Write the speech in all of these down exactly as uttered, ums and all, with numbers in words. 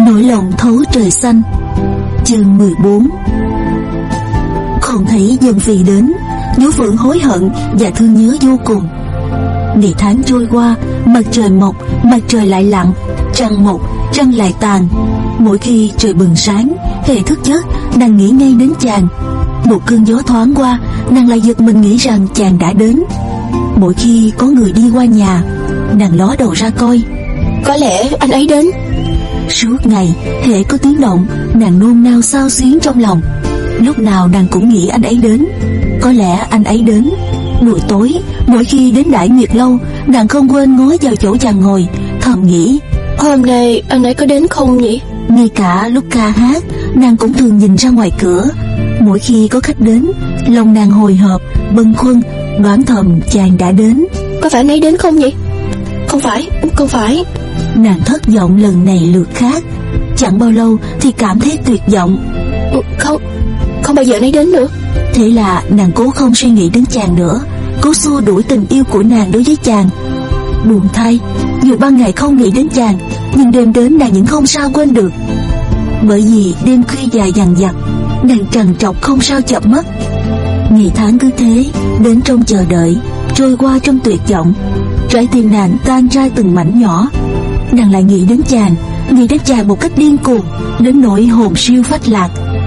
Nỗi lòng thấu trời xanh. Chương mười bốn. Không thấy Dân Phi đến, Vũ Phượng hối hận và thương nhớ vô cùng. Ngày tháng trôi qua, mặt trời mọc, mặt trời lại lặn, trăng mọc, trăng lại tàn. Mỗi khi trời bừng sáng, hễ thức giấc, nàng nghĩ ngay đến chàng. Một cơn gió thoáng qua, nàng lại giật mình nghĩ rằng chàng đã đến. Mỗi khi có người đi qua nhà, nàng ló đầu ra coi, có lẽ anh ấy đến. Suốt ngày, hễ có tiếng động, nàng nôn nao xao xuyến trong lòng. Lúc nào nàng cũng nghĩ anh ấy đến, có lẽ anh ấy đến. Buổi tối, mỗi khi đến Đại Nguyệt Lâu, nàng không quên ngó vào chỗ chàng ngồi, thầm nghĩ, hôm nay anh ấy có đến không nhỉ? Ngay cả lúc ca hát, nàng cũng thường nhìn ra ngoài cửa. Mỗi khi có khách đến, lòng nàng hồi hộp, bâng khuâng, đoán thầm chàng đã đến. Có phải anh ấy đến không nhỉ? Không phải, không phải. Nàng thất vọng lần này lượt khác. Chẳng bao lâu thì cảm thấy tuyệt vọng. Không, không bao giờ anh ấy đến nữa. Thế là nàng cố không suy nghĩ đến chàng nữa, cố xua đuổi tình yêu của nàng đối với chàng. Buồn thay, dù ban ngày không nghĩ đến chàng, nhưng đêm đến nàng vẫn không sao quên được. Bởi vì đêm khuya dài dằng dặc, nàng trằn trọc không sao chợp mắt. Ngày tháng cứ thế đến trong chờ đợi, trôi qua trong tuyệt vọng. Trái tim nàng tan ra từng mảnh nhỏ. Nàng lại nghĩ đến chàng, nghĩ đến chàng một cách điên cuồng, đến nỗi hồn siêu phách lạc.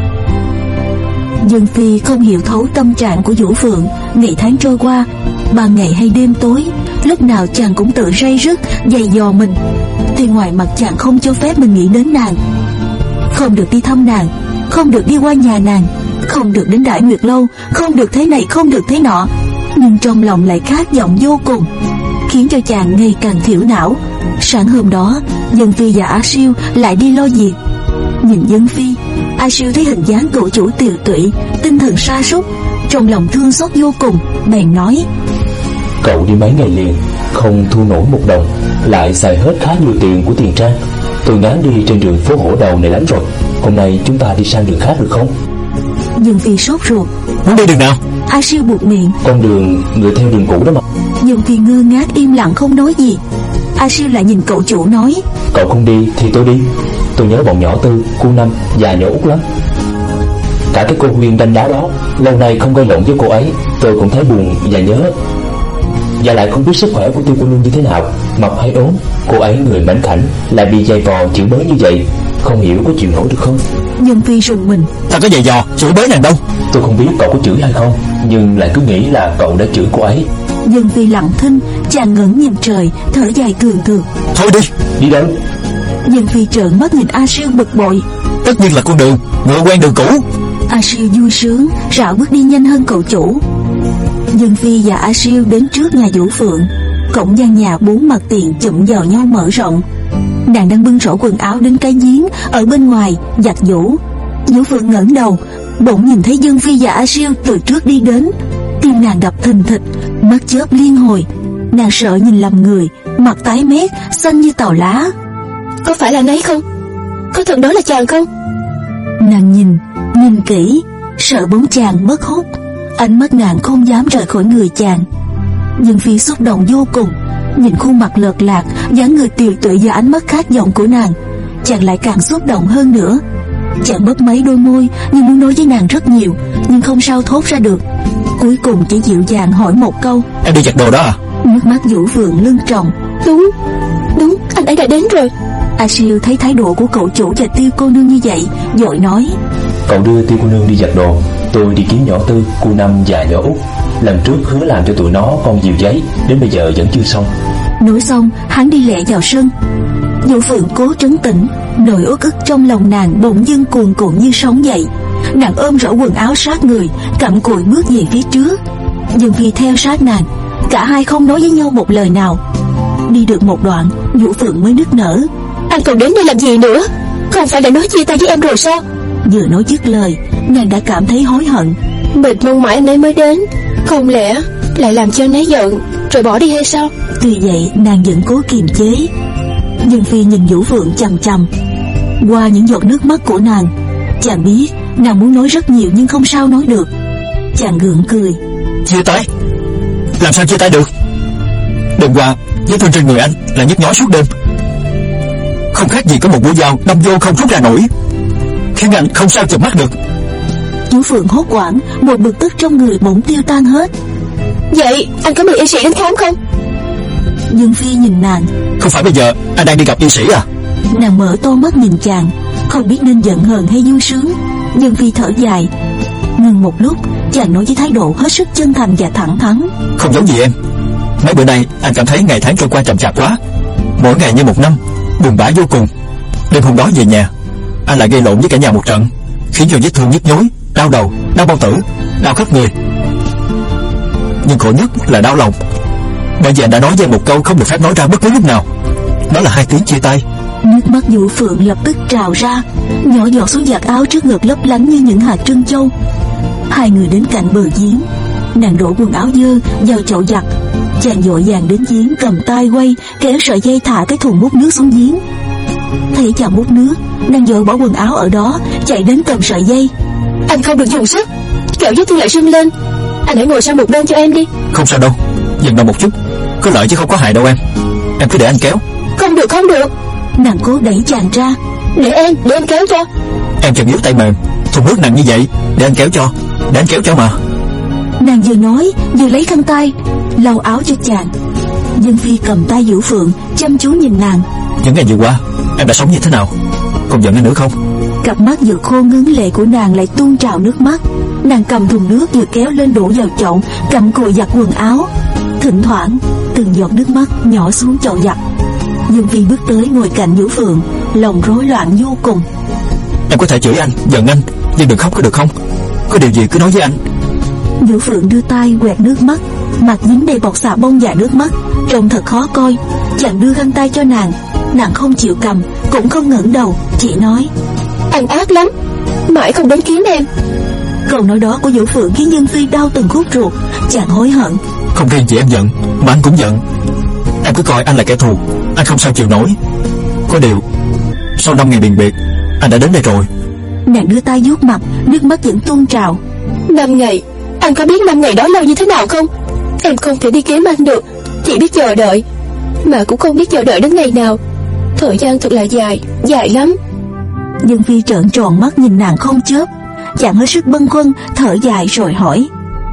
Dân Phi không hiểu thấu tâm trạng của Vũ Phượng. Ngày tháng trôi qua, ban ngày hay đêm tối, lúc nào chàng cũng tự ray rứt giày dò mình, thì ngoài mặt chàng không cho phép mình nghĩ đến nàng. Không được đi thăm nàng, không được đi qua nhà nàng, không được đến Đại Nguyệt Lâu, không được thế này, không được thế nọ. Nhưng trong lòng lại khát vọng vô cùng, khiến cho chàng ngày càng thiểu não. Sáng hôm đó, Dân Phi và A Siêu lại đi lo việc. Nhìn Dân Phi, A Siêu thấy hình dáng cậu chủ tiều tụy, tinh thần sa sút, trong lòng thương xót vô cùng, bèn nói, cậu đi mấy ngày liền, không thu nổi một đồng, lại xài hết khá nhiều tiền của tiền trang. Tôi ngán đi trên đường phố Hổ Đầu này lắm rồi. Hôm nay chúng ta đi sang đường khác được không? Dân Phi sốt ruột. Muốn đi đường nào? A Siêu buột miệng. Con đường người theo đường cũ đó mà. Dân Phi ngơ ngác im lặng không nói gì. A Siêu lại nhìn cậu chủ nói, cậu không đi thì tôi đi. Tôi nhớ bọn nhỏ Tư, cô Năm và nhỏ Út lắm. Cả cái cô Huyên đanh đá đó, lâu nay không gây lộn với cô ấy, tôi cũng thấy buồn và nhớ. Và lại không biết sức khỏe của Tiêu cô nương như thế nào, mập hay ốm. Cô ấy người mảnh khảnh, lại bị dày vò chịu bới như vậy, không hiểu có chịu nổi được không? Dân Phi rùng mình. Ta có dày dò chửi bới nàng đâu. Tôi không biết cậu có chửi hay không, nhưng lại cứ nghĩ là cậu đã chửi cô ấy. Dân Phi lặng thinh, chàng ngẩng nhìn trời, thở dài cường cường. Thôi đi. Đi đâu? Dân Phi trợn mắt nhìn A Siêu bực bội. Tất nhiên là con đường, ngựa quen đường cũ. A Siêu vui sướng, rảo bước đi nhanh hơn cậu chủ. Dân Phi và A Siêu đến trước nhà Vũ Phượng. Cổng gian nhà bốn mặt tiền chụm vào nhau mở rộng. Nàng đang bưng rổ quần áo đến cái giếng ở bên ngoài giặt giũ. Vũ Phượng ngẩng đầu, bỗng nhìn thấy Dân Phi và A Siêu từ trước đi đến. Tim nàng đập thình thịch, mắt chớp liên hồi. Nàng sợ nhìn lầm người, mặt tái mét, xanh như tàu lá. Có phải là anh ấy không? Có thật đó là chàng không? Nàng nhìn, nhìn kỹ, sợ bóng chàng mất hút. Ánh mắt nàng không dám rời khỏi người chàng. Dân Phi xúc động vô cùng, nhìn khuôn mặt lợt lạc, dáng người tiều tụy và ánh mắt khát vọng của nàng, chàng lại càng xúc động hơn nữa. Chàng bớt mấy đôi môi như muốn nói với nàng rất nhiều, nhưng không sao thốt ra được. Cuối cùng chỉ dịu dàng hỏi một câu, em đi giặt đồ đó à? Nước mắt Vũ Phượng lưng tròng. Đúng, đúng, anh ấy đã đến rồi. A Siêu thấy thái độ của cậu chủ và Tiêu cô nương như vậy, vội nói, cậu đưa Tiêu cô nương đi giặt đồ, tôi đi kiếm nhỏ Tư, cô Năm và nhỏ Út. Lần trước hứa làm cho tụi nó con diều giấy, đến bây giờ vẫn chưa xong. Nói xong, hắn đi lẹ vào sân. Vũ Phượng cố trấn tĩnh, nỗi uất ức trong lòng nàng bỗng dưng cuồn cuộn như sóng dậy. Nàng ôm rổ quần áo sát người, cặm cụi bước về phía trước. Dân Phi theo sát nàng, cả hai không nói với nhau một lời nào. Đi được một đoạn, Vũ Phượng mới nức nở. Anh còn đến đây làm gì nữa? Không phải đã nói chia tay với em rồi sao? Vừa nói dứt lời, nàng đã cảm thấy hối hận. Mình mong mãi anh ấy mới đến, không lẽ lại làm cho anh ấy giận rồi bỏ đi hay sao? Tuy vậy nàng vẫn cố kiềm chế. Dân Phi nhìn Vũ Phượng chằm chằm. Qua những giọt nước mắt của nàng, chàng biết nàng muốn nói rất nhiều nhưng không sao nói được. Chàng gượng cười. Chia tay? Làm sao chia tay được? Đêm qua vết thương trên người anh là nhức nhói suốt đêm. không khác gì có một mũi dao đâm vô không rút ra nổi, khiến anh không sao chợp mắt được. Vũ Phượng hốt hoảng, một bực tức trong người bỗng tiêu tan hết. Vậy anh có mời y sĩ đến khám không? Dương Phi nhìn nàng. Không phải bây giờ anh đang đi gặp y sĩ à? Nàng mở to mắt nhìn chàng, không biết nên giận hờn hay vui sướng. Dương Phi thở dài. Ngừng một lúc, chàng nói với thái độ hết sức chân thành và thẳng thắn. Không giống gì em. Mấy bữa nay anh cảm thấy ngày tháng trôi qua chậm chạp quá, mỗi ngày như một năm, buồn bã vô cùng. Đêm hôm đó về nhà, anh lại gây lộn với cả nhà một trận, khiến cho vết thương nhức nhối, đau đầu, đau bao tử, đau khắp người. Nhưng khổ nhất là đau lòng, bởi vì anh đã nói với em một câu không được phép nói ra bất cứ lúc nào. Đó là hai tiếng chia tay. Nước mắt Vũ Phượng lập tức trào ra, nhỏ giọt xuống vạt áo trước ngực lấp lánh như những hạt trân châu. Hai người đến cạnh bờ giếng, nàng đổ quần áo dơ vào chậu giặt. Chàng vội vàng đến giếng, cầm tay quay kéo sợi dây thả cái thùng múc nước xuống giếng. Thấy chàng múc nước, nàng vội bỏ quần áo ở đó, chạy đến cầm sợi dây. Anh không được dùng sức, kẻo vết thương lại sưng lên. Anh hãy ngồi sang một bên cho em đi. Không sao đâu, dừng đầu một chút, có lợi chứ không có hại đâu em. Em cứ để anh kéo. Không được, không được. Nàng cố đẩy chàng ra. Để em, để em kéo cho. Em chân yếu tay mềm, thùng nước nặng như vậy, để anh kéo cho, để anh kéo cho mà. Nàng vừa nói vừa lấy khăn tay lau áo cho chàng. Dương Phi cầm tay Vũ Phượng, chăm chú nhìn nàng. Những ngày vừa qua em đã sống như thế nào? Còn giận anh nữa không? Cặp mắt vừa khô ngấn lệ của nàng lại tuôn trào nước mắt. Nàng cầm thùng nước vừa kéo lên đổ vào chậu, cầm cùi giặt quần áo. Thỉnh thoảng từng giọt nước mắt nhỏ xuống chậu giặt. Dương Phi bước tới ngồi cạnh Vũ Phượng, lòng rối loạn vô cùng. Em có thể chửi anh, giận anh, nhưng đừng khóc có được không? Có điều gì cứ nói với anh. Vũ Phượng đưa tay quẹt nước mắt, mặt dính đầy bọt xà bông và nước mắt, trông thật khó coi. Chàng đưa khăn tay cho nàng, nàng không chịu cầm, cũng không ngẩng đầu, chỉ nói: Anh ác lắm, mãi không đến kiếm em. Câu nói đó của Vũ Phượng khiến Dương Phi đau từng khúc ruột. Chàng hối hận. Không riêng gì em giận, mà anh cũng giận. Em cứ coi anh là kẻ thù, anh không sao chịu nổi. Có điều sau năm ngày biệt biệt, anh đã đến đây rồi. Nàng đưa tay vuốt mặt, nước mắt vẫn tuôn trào. Năm ngày, anh có biết năm ngày đó lâu như thế nào không? Em không thể đi kiếm anh được, chỉ biết chờ đợi, mà cũng không biết chờ đợi đến ngày nào. Thời gian thật là dài, dài lắm. Dương Phi trợn tròn mắt nhìn nàng không chớp. Chàng hết sức bâng khuâng, thở dài rồi hỏi: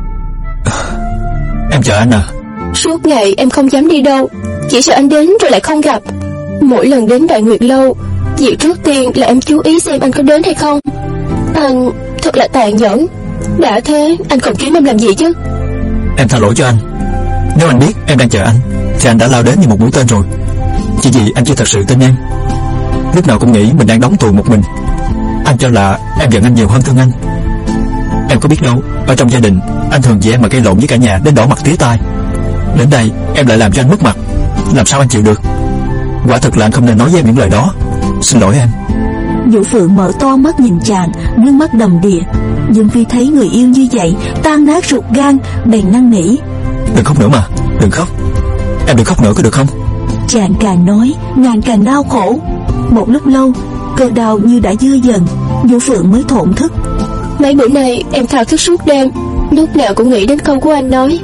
Em chờ anh à? Suốt ngày em không dám đi đâu, chỉ sợ anh đến rồi lại không gặp. Mỗi lần đến Đại Nguyệt Lâu, việc trước tiên là em chú ý xem anh có đến hay không. Anh thật là tàn nhẫn. Đã thế anh còn kiếm em làm gì chứ? Em tha lỗi cho anh. Nếu anh biết em đang chờ anh thì anh đã lao đến như một mũi tên rồi. Chỉ vì anh chưa thật sự tin em. Lúc nào cũng nghĩ mình đang đóng tù một mình. Anh cho là em giận anh nhiều hơn thương anh. Em có biết đâu, ở trong gia đình anh thường vì em mà gây lộn với cả nhà đến đỏ mặt tía tai. Đến đây em lại làm cho anh mất mặt, làm sao anh chịu được? Quả thật là anh không nên nói với em những lời đó. Xin lỗi em. Vũ Phượng mở to mắt nhìn chàng, nước mắt đầm đìa. Dương Phi thấy người yêu như vậy, tan nát ruột gan, bèn năn nỉ: Đừng khóc nữa mà, đừng khóc. Em đừng khóc nữa có được không? Chàng càng nói, nàng càng đau khổ. Một lúc lâu, cơn đau như đã dư dần, Vũ Phượng mới thổn thức: Mấy bữa nay em thao thức suốt đêm, lúc nào cũng nghĩ đến câu của anh nói.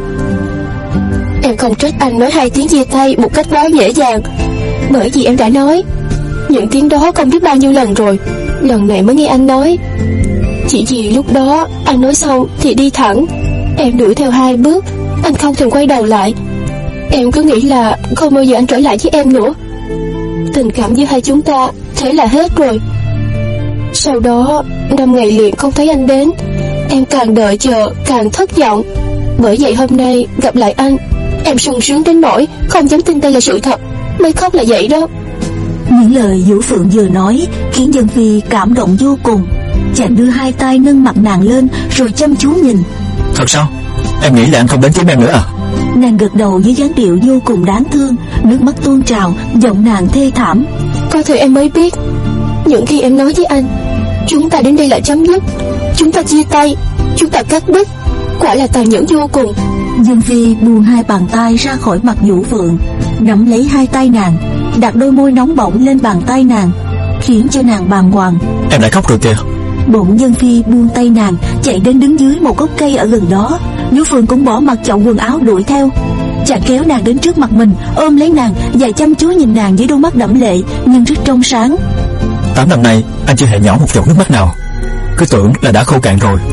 Em không trách anh nói hai tiếng chia tay một cách quá dễ dàng, bởi vì em đã nói những tiếng đó không biết bao nhiêu lần rồi, lần này mới nghe anh nói. Chỉ vì lúc đó anh nói xong thì đi thẳng, em đuổi theo hai bước, anh không thèm quay đầu lại. Em cứ nghĩ là không bao giờ anh trở lại với em nữa. Tình cảm giữa hai chúng ta thế là hết rồi. Sau đó năm ngày liền không thấy anh đến, em càng đợi chờ càng thất vọng. Bởi vậy hôm nay gặp lại anh, em sung sướng đến nỗi không dám tin đây là sự thật, mới khóc là vậy đó. Những lời Vũ Phượng vừa nói khiến Dương Phi cảm động vô cùng. Chàng đưa hai tay nâng mặt nàng lên rồi chăm chú nhìn. Thật sao? Em nghĩ là anh không đến kiếm em nữa à? Nàng gật đầu với dáng điệu vô cùng đáng thương, nước mắt tuôn trào, giọng nàng thê thảm. Có thể em mới biết, những khi em nói với anh chúng ta đến đây là chấm dứt, chúng ta chia tay, chúng ta cắt đứt, quả là tàn nhẫn vô cùng. Dương Phi buông hai bàn tay ra khỏi mặt Vũ Phượng, nắm lấy hai tay nàng, đặt đôi môi nóng bỏng lên bàn tay nàng, khiến cho nàng bàng hoàng. Em lại khóc rồi kìa. Bỗng Dương Phi buông tay nàng, chạy đến đứng dưới một gốc cây ở gần đó. Vũ Phượng cũng bỏ mặc chậu quần áo đuổi theo. Chàng kéo nàng đến trước mặt mình, ôm lấy nàng và chăm chú nhìn nàng với đôi mắt đẫm lệ nhưng rất trong sáng. Tám năm nay anh chưa hề nhỏ một giọt nước mắt nào, cứ tưởng là đã khô cạn rồi.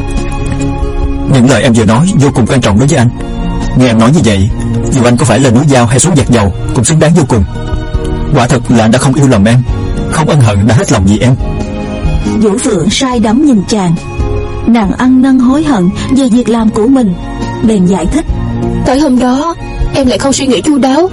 Những lời em vừa nói vô cùng quan trọng đối với anh. Nghe em nói như vậy, dù anh có phải là núi dao hay số vạc dầu cũng xứng đáng vô cùng. Quả thật là anh đã không yêu lầm em, không ân hận đã hết lòng vì em. Vũ Phượng say đắm nhìn chàng. Nàng ăn năn hối hận về việc làm của mình, bèn giải thích. Tới hôm đó em lại không suy nghĩ chu đáo,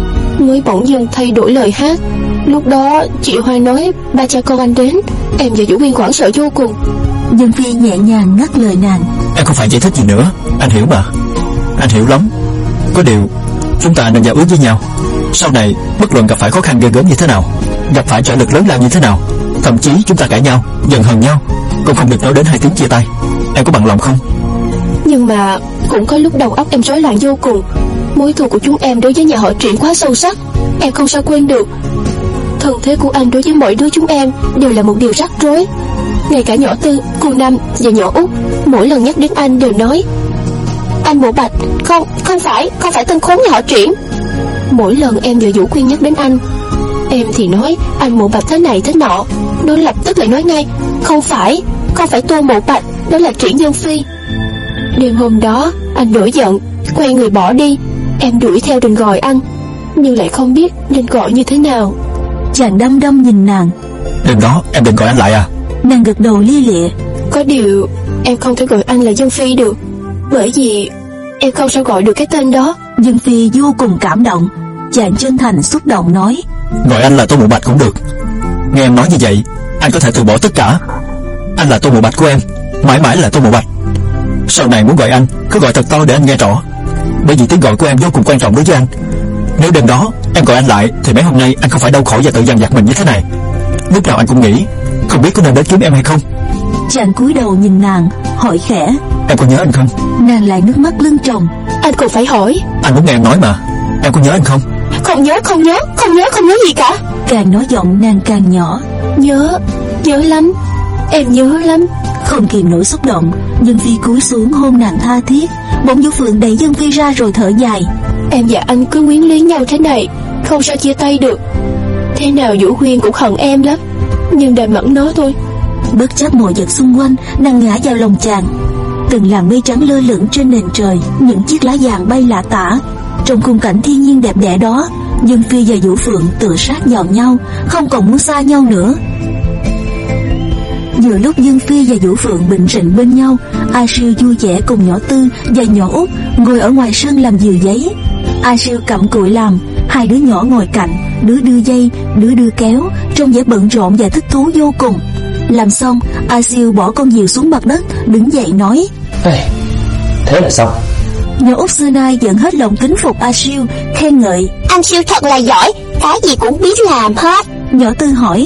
mới bỗng dưng thay đổi lời hát. Lúc đó chị Hoa nói ba cha con anh đến, em và Vũ Huyên hoảng sợ vô cùng. Dương Phi nhẹ nhàng ngắt lời nàng. Em không phải giải thích gì nữa, anh hiểu mà. Anh hiểu lắm. Có điều chúng ta nên giao ước với nhau, sau này bất luận gặp phải khó khăn ghê gớm như thế nào, gặp phải trở lực lớn lao như thế nào, thậm chí chúng ta cãi nhau, giận hờn nhau, cũng không được nói đến hai tiếng chia tay. Em có bằng lòng không? Nhưng mà cũng có lúc đầu óc em rối loạn vô cùng. Mối thù của chúng em đối với nhà họ Triển quá sâu sắc, em không sao quên được. Thân thế của anh đối với mỗi đứa chúng em đều là một điều rắc rối. Ngay cả nhỏ Tư, cô Năm và nhỏ Út, mỗi lần nhắc đến anh đều nói anh Mộ Bạch, không, không phải, không phải tên khốn nhà họ Triển. Mỗi lần em và Vũ Quyên nhắc đến anh, em thì nói anh Mộ Bạch thế này thế nọ, nó lập tức lại nói ngay không phải, không phải Tô Mộ Bạch, đó là Triển Dương Phi. Đêm hôm đó anh nổi giận, quay người bỏ đi. Em đuổi theo định gọi anh, nhưng lại không biết nên gọi như thế nào. Chàng đăm đăm nhìn nàng. Đêm đó em định gọi anh lại à? Nàng gật đầu lia lịa. Có điều em không thể gọi anh là Dương Phi được, bởi vì em không sao gọi được cái tên đó. Dương Phi vô cùng cảm động. Chàng chân thành xúc động nói. Gọi anh là Tô Mộ Bạch cũng được. Nghe em nói như vậy, anh có thể từ bỏ tất cả. Anh là Tô Mộ Bạch của em, mãi mãi là Tô Mộ Bạch. Sau này muốn gọi anh, cứ gọi thật to để anh nghe rõ, bởi vì tiếng gọi của em vô cùng quan trọng đối với anh. Nếu đêm đó em gọi anh lại, thì mấy hôm nay anh không phải đau khổ và tự dằn vặt mình như thế này. Lúc nào anh cũng nghĩ không biết có nên đến kiếm em hay không. Chàng cúi đầu nhìn nàng, hỏi khẽ. Em có nhớ anh không? Nàng lại nước mắt lưng tròng. Anh còn phải hỏi. Anh muốn nghe em nói mà. Em có nhớ anh không? Không nhớ, không nhớ, không nhớ, không nhớ gì cả. Càng nói giọng nàng càng nhỏ. Nhớ, nhớ lắm, em nhớ lắm. Không kìm nổi xúc động, Dương Phi cúi xuống hôn nàng tha thiết. Bỗng Vũ Phượng đẩy Dương Phi ra rồi thở dài. Em và anh cứ quyến luyến nhau thế này, không sao chia tay được. Thế nào Vũ Huyên cũng hận em lắm, nhưng đành mẫn nó thôi. Bất chấp mọi vật xung quanh, nàng ngã vào lòng chàng. Từng làn mây trắng lơ lửng trên nền trời, những chiếc lá vàng bay lả tả. Trong khung cảnh thiên nhiên đẹp đẽ đó, Dương Phi và Vũ Phượng tựa sát vào nhau, không còn muốn xa nhau nữa. Vừa lúc Dương Phi và Vũ Phượng bệnh rịnh bên nhau, A Siêu vui vẻ cùng nhỏ Tư và nhỏ Út ngồi ở ngoài sân làm diều giấy. A Siêu cặm cụi làm, hai đứa nhỏ ngồi cạnh, đứa đưa dây, đứa đưa kéo, trông vẻ bận rộn và thích thú vô cùng. Làm xong, A Siêu bỏ con diều xuống mặt đất, đứng dậy nói. Hey, thế là xong. Nhỏ Út xưa nay vẫn hết lòng kính phục A Siêu, khen ngợi. Anh Siêu thật là giỏi, cái gì cũng biết làm hết. Nhỏ Tư hỏi.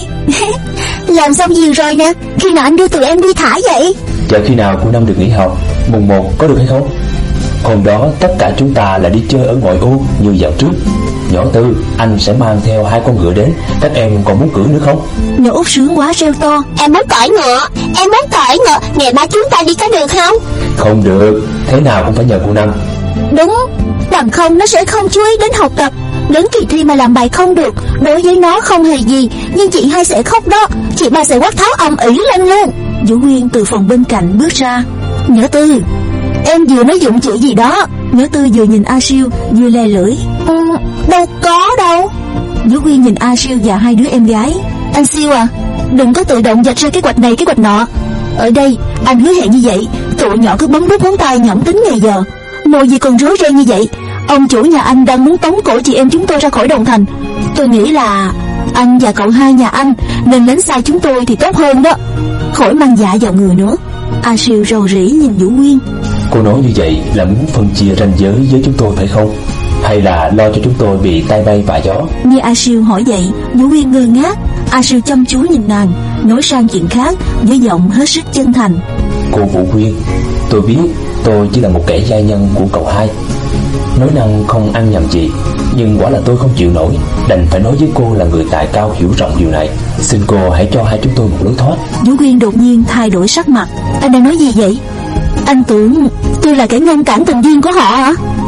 Làm xong diều rồi nè, khi nào anh đưa tụi em đi thả vậy? Chờ khi nào cô Năm được nghỉ học, mùng một có được hay không? Hôm đó tất cả chúng ta là đi chơi ở ngoại ô như dạo trước. Nhỏ Tư, anh sẽ mang theo hai con ngựa đến, các em còn muốn cưỡi nữa không? Nhỏ Út sướng quá reo to. Em muốn cởi ngựa, em muốn cởi ngựa, ngày ba chúng ta đi có được không? Không được, thế nào cũng phải nhờ cô Năm. Đúng, bằng không nó sẽ không chú ý đến học tập. Đến kỳ thi mà làm bài không được, đối với nó không hề gì, nhưng chị hai sẽ khóc đó, chị ba sẽ quát tháo ầm ĩ lên luôn. Vũ Huyên từ phòng bên cạnh bước ra. Nhỏ Tư, em vừa nói dụng chữ gì đó. Nhỏ Tư vừa nhìn A Siêu vừa le lưỡi. Ừ, đâu có đâu. Vũ Huyên nhìn A Siêu và hai đứa em gái. Anh Siêu à, đừng có tự động vạch ra cái quạch này cái quạch nọ. Ở đây anh hứa hẹn như vậy, tụi nhỏ cứ bấm đút ngón tay nhẩm tính ngày giờ. Mồi gì còn rối ren như vậy. Ông chủ nhà anh đang muốn tống cổ chị em chúng tôi ra khỏi Đồng Thành. Tôi nghĩ là anh và cậu hai nhà anh nên lánh xa chúng tôi thì tốt hơn đó, khỏi mang dạ vào người nữa. A Siêu rầu rĩ nhìn Vũ Huyên. Cô nói như vậy là muốn phân chia ranh giới với chúng tôi phải không? Hay là lo cho chúng tôi bị tay bay vạ gió? Nghe A Siêu hỏi vậy, Vũ Huyên ngơ ngác. A Siêu chăm chú nhìn nàng, nói sang chuyện khác với giọng hết sức chân thành. Cô Vũ Huyên, tôi biết tôi chỉ là một kẻ gia nhân của cậu hai, nói năng không ăn nhầm gì, nhưng quả là tôi không chịu nổi, đành phải nói với cô là người tài cao hiểu rộng điều này. Xin cô hãy cho hai chúng tôi một lối thoát. Vũ Huyên đột nhiên thay đổi sắc mặt. Anh đang nói gì vậy? Anh tưởng tôi là kẻ ngăn cản tình duyên của họ hả?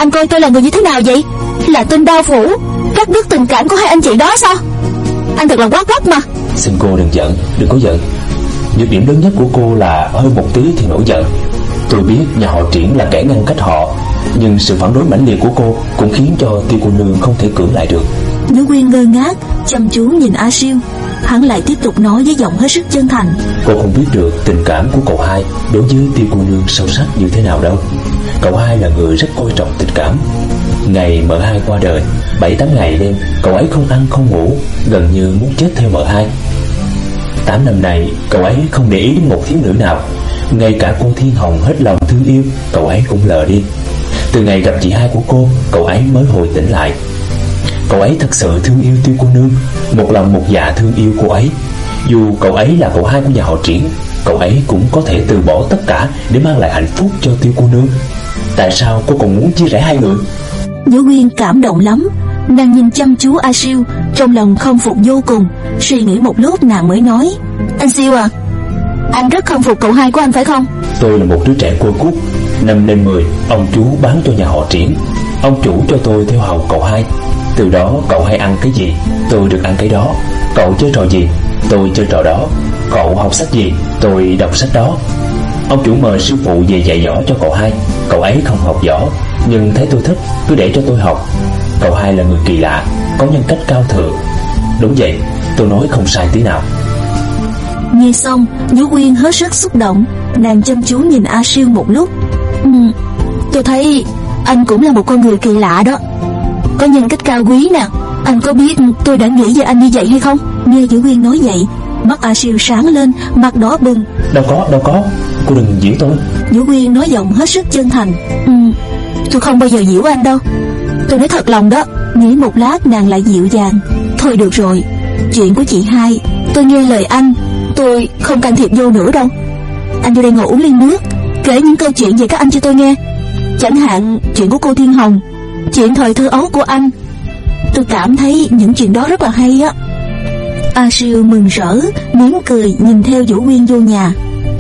Anh coi tôi là người như thế nào vậy? Là tên đao phủ, cắt đứt tình cảm của hai anh chị đó sao? Anh thật là quát quát mà. Xin cô đừng giận, đừng có giận. Nhược điểm lớn nhất của cô là hơi một tí thì nổi giận. Tôi biết nhà họ Triển là kẻ ngăn cách họ, nhưng sự phản đối mãnh liệt của cô cũng khiến cho Tiêu cô nương không thể cưỡng lại được. Nữ Quyên ngơ ngác chăm chú nhìn A Siêu. Hắn lại tiếp tục nói với giọng hết sức chân thành. Cô không biết được tình cảm của cậu hai đối với Tiêu cô nương sâu sắc như thế nào đâu. Cậu hai là người rất coi trọng tình cảm. Ngày mợ hai qua đời, bảy tám ngày đêm cậu ấy không ăn không ngủ, gần như muốn chết theo mợ hai. Tám năm này cậu ấy không để ý đến một thiếu nữ nào, ngay cả cô Thiên Hồng hết lòng thương yêu cậu ấy cũng lờ đi. Từ ngày gặp chị hai của cô, cậu ấy mới hồi tỉnh lại. Cậu ấy thật sự thương yêu Tiêu cô nương, một lòng một dạ thương yêu cô ấy. Dù cậu ấy là cậu hai của nhà họ Triển, cậu ấy cũng có thể từ bỏ tất cả để mang lại hạnh phúc cho Tiêu cô nương. Tại sao cô còn muốn chia rẽ hai người? Nữ Quyên cảm động lắm. Nàng nhìn chăm chú A Siêu, trong lòng không phục vô cùng. Suy nghĩ một lúc nàng mới nói: Anh Siêu à, anh rất không phục cậu hai của anh phải không? Tôi là một đứa trẻ côi cút. Năm lên mười, ông chú bán cho nhà họ Triển. Ông chủ cho tôi theo hầu cậu hai. Từ đó cậu hay ăn cái gì, tôi được ăn cái đó. Cậu chơi trò gì, tôi chơi trò đó. Cậu học sách gì, tôi đọc sách đó. Ông chủ mời sư phụ về dạy dỗ cho cậu hai. Cậu ấy không học võ, nhưng thấy tôi thích, cứ để cho tôi học. Cậu hai là người kỳ lạ, có nhân cách cao thượng. Đúng vậy, tôi nói không sai tí nào. Nghe xong, Nữ Quyên hết sức xúc động. Nàng chăm chú nhìn A Siêu một lúc. ừ, Tôi thấy anh cũng là một con người kỳ lạ đó, có nhân cách cao quý nè. Anh có biết tôi đã nghĩ về anh như vậy hay không? Nghe Nữ Quyên nói vậy, mắt A Siêu sáng lên, mặt đỏ bừng. Đâu có, đâu có, cô đừng giễu tôi. Nữ Quyên nói giọng hết sức chân thành. ừ, Tôi không bao giờ giễu anh đâu, tôi nói thật lòng đó. Nghĩ một lát nàng lại dịu dàng: Thôi được rồi, chuyện của chị hai tôi nghe lời anh, tôi không can thiệp vô nữa đâu. Anh vô đây ngồi uống ly nước, kể những câu chuyện về các anh cho tôi nghe. Chẳng hạn chuyện của cô Thiên Hồng, chuyện thời thơ ấu của anh. Tôi cảm thấy những chuyện đó rất là hay á. A Siêu mừng rỡ, mỉm cười nhìn theo Vũ Quyên vô nhà.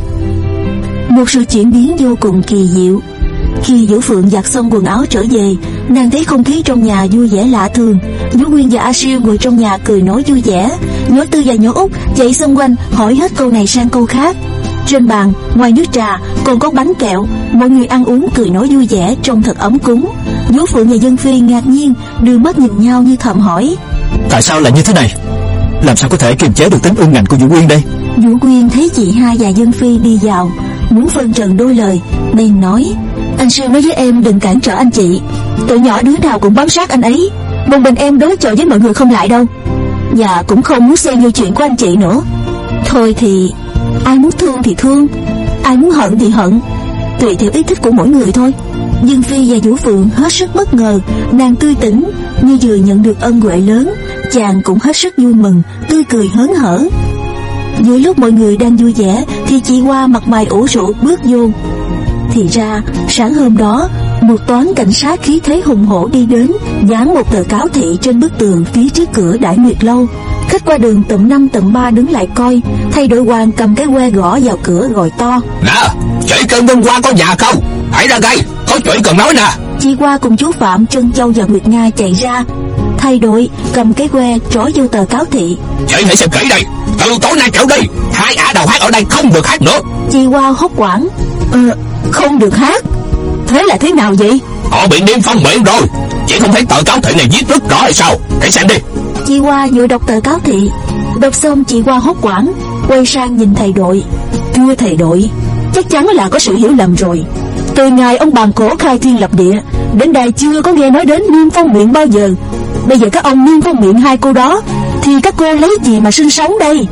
Một sự chuyển biến vô cùng kỳ diệu. Khi Vũ Phượng giặt xong quần áo trở về, nàng thấy không khí trong nhà vui vẻ lạ thường. Vũ Quyên và A Siêu ngồi trong nhà cười nói vui vẻ. Nhỏ Tư và nhỏ Út chạy xung quanh hỏi hết câu này sang câu khác. Trên bàn, ngoài nước trà còn có bánh kẹo. Mọi người ăn uống cười nói vui vẻ, trông thật ấm cúng. Vũ Phượng và Dân Phi ngạc nhiên đưa mắt nhìn nhau như thầm hỏi: Tại sao lại như thế này? Làm sao có thể kiềm chế được tính ương ngạnh của Vũ Quyên đây? Vũ Quyên thấy chị hai và Dân Phi đi vào, muốn phân trần đôi lời, bèn nói: Anh Siêu nói với em đừng cản trở anh chị. Tụi nhỏ đứa nào cũng bám sát anh ấy, một mình em đối chọi với mọi người không lại đâu. Và cũng không muốn xen vô chuyện của anh chị nữa. Thôi thì ai muốn thương thì thương, ai muốn hận thì hận, tùy theo ý thích của mỗi người thôi. Dương Phi và Vũ Phượng hết sức bất ngờ. Nàng tươi tỉnh như vừa nhận được ân huệ lớn. Chàng cũng hết sức vui mừng, tươi cười hớn hở. Giữa lúc mọi người đang vui vẻ thì chị Hoa mặt mày ủ rũ bước vô. Thì ra sáng hôm đó, một toán cảnh sát khí thế hùng hổ đi đến, dán một tờ cáo thị trên bức tường phía trước cửa Đại Nguyệt Lâu. Khách qua đường tầm năm tầm ba đứng lại coi. Thay đội hoàng cầm cái que gõ vào cửa gọi to: Nè, chị Trân Vân Hoa có nhà không? Hãy ra đây, có chuyện cần nói nè. Chị Hoa cùng chú Phạm, Trân Châu và Nguyệt Nga chạy ra. Thay đội cầm cái que trói vô tờ cáo thị. Chị hãy xem kỹ đây, từ tối nay trở đi, hai ả đầu hát ở đây không được hát nữa. Chị Hoa hốt hoảng: Ờ, không được hát? Thế là thế nào vậy? Họ bị niêm phong miệng rồi. Chị không thấy tờ cáo thị này viết rất rõ hay sao? Hãy xem đi. Chị Hoa vừa đọc tờ cáo thị. Đọc xong chị Hoa hốt hoảng, quay sang nhìn thầy đội: Thưa thầy đội, chắc chắn là có sự hiểu lầm rồi. Từ ngày ông bàn cổ khai thiên lập địa đến đây chưa có nghe nói đến niêm phong miệng bao giờ. Bây giờ các ông niêm phong miệng hai cô đó thì các cô lấy gì mà sinh sống đây?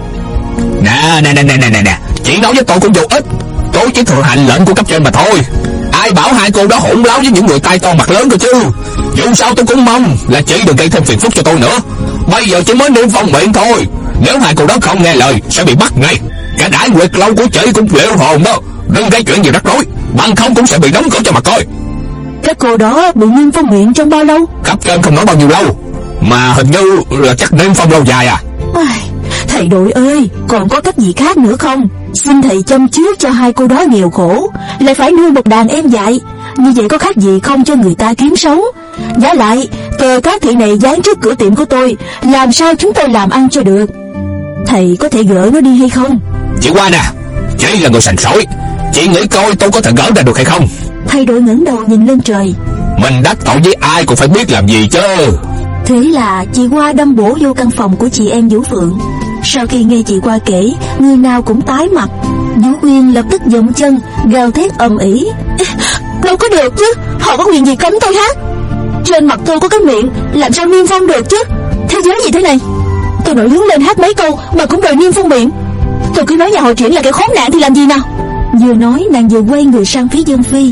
Nè nè nè nè nè nè, chị nói với tôi cũng vô ích. Tôi chỉ thừa hành lệnh của cấp trên mà thôi. Ai bảo hai cô đó hỗn láo với những người tay to mặt lớn cơ chứ. Dù sao tôi cũng mong là chị đừng gây thêm phiền phức cho tôi nữa. Bây giờ chỉ mới niêm phong miệng thôi. Nếu hai cô đó không nghe lời sẽ bị bắt ngay. Cả Đại Nguyệt Lâu của chị cũng liệu hồn đó. Đừng gây chuyện gì rắc rối, bằng không cũng sẽ bị đóng cửa cho mà coi. Các cô đó bị niêm phong miệng trong bao lâu? Cấp trên không nói bao nhiêu lâu, mà hình như là chắc niêm phong lâu dài à. Ai, thầy đội ơi, còn có cách gì khác nữa không? Xin thầy chăm trước cho hai cô đó nghèo khổ, lại phải nuôi một đàn em dạy. Như vậy có khác gì không cho người ta kiếm sống. Giá lại tờ cáo thị này dán trước cửa tiệm của tôi, làm sao chúng tôi làm ăn cho được? Thầy có thể gỡ nó đi hay không? Chị Hoa nè, chị là người sành sỏi, chị nghĩ coi tôi có thể gỡ ra được hay không? Thay đổi ngẩng đầu nhìn lên trời. Mình đắc tội với ai cũng phải biết làm gì chứ. Thế là chị Hoa đâm bổ vô căn phòng của chị em Vũ Phượng. Sau khi nghe chị Hoa kể, người nào cũng tái mặt. Vũ Uyên lập tức dậm chân, gào thét ầm ĩ. Đâu có được chứ, họ có quyền gì cấm tôi hát? Trên mặt tôi có cái miệng, làm sao niêm phong được chứ? Thế giới gì thế này? Tôi nổi hứng lên hát mấy câu mà cũng đòi niêm phong miệng. Tôi cứ nói nhà họ Triển là kẻ khốn nạn thì làm gì nào? Vừa nói nàng vừa quay người sang phía Dương Phi.